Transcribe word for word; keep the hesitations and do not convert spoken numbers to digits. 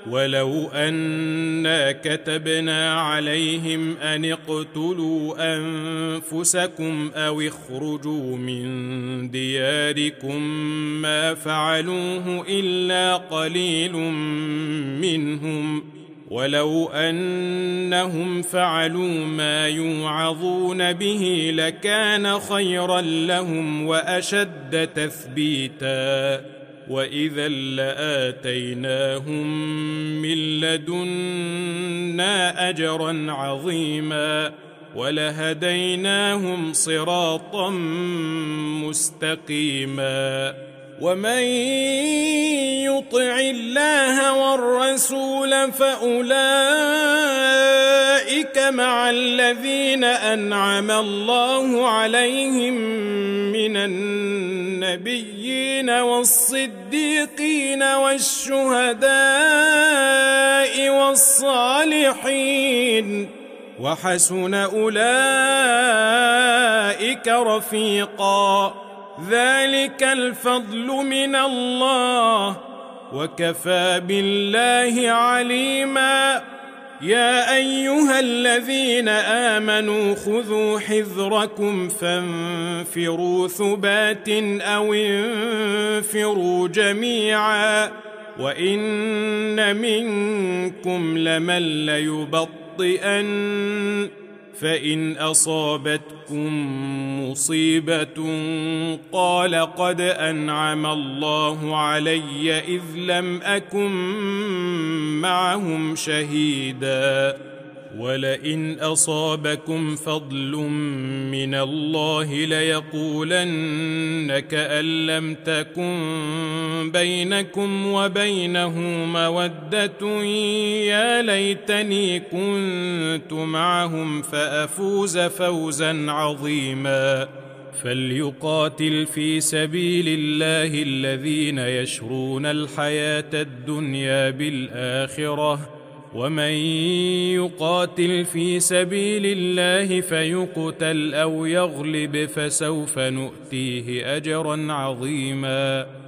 ولو أنا كتبنا عليهم أن اقتلوا أنفسكم أو اخرجوا من دياركم ما فعلوه إلا قليل منهم، ولو أنهم فعلوا ما يوعظون به لكان خيرا لهم وأشد تثبيتا، وإذا لآتيناهم من لدنا أجرا عظيما ولهديناهم صراطا مستقيما. ومن يطع الله والرسول فأولئك مع الذين أنعم الله عليهم من النبيين والصديقين والشهداء والصالحين، وحسن أولئك رفيقا. ذلك الفضل من الله وكفى بالله عليما. يا أيها الذين آمنوا خذوا حذركم فانفروا ثبات أو انفروا جميعا، وإن منكم لمن ليبطئن، فإن أصابتكم مصيبة قال قد أنعم الله علي إذ لم أكن معهم شهيدا، ولئن أصابكم فضل من الله ليقولن كأن لم تكن بينكم وبينه مودة يا ليتني كنت معهم فأفوز فوزا عظيما. فليقاتل في سبيل الله الذين يشرون الحياة الدنيا بالآخرة، ومن يقاتل في سبيل الله فيقتل أو يغلب فسوف نؤتيه أجرا عظيما.